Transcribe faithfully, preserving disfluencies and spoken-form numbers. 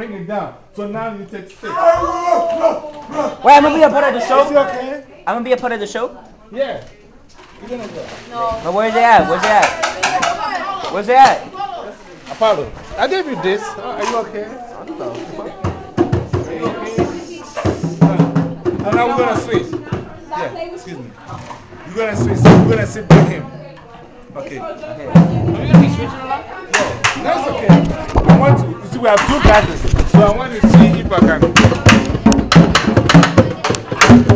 bring it down. So now you take six. Wait, I'm gonna be a part of the show. Is it okay? I'm gonna be a part of the show. Yeah. You're gonna go. No. But where's it at? Where's it at? Where's it at? Apollo, I gave you this. Are you okay? No. And now we're gonna switch. Yeah, excuse me. You're gonna switch. We're gonna sit with him. Okay. Okay. Are you gonna be switching a lot? Yeah, that's okay. I want to. You see, we have two classes, so I want to see if I can.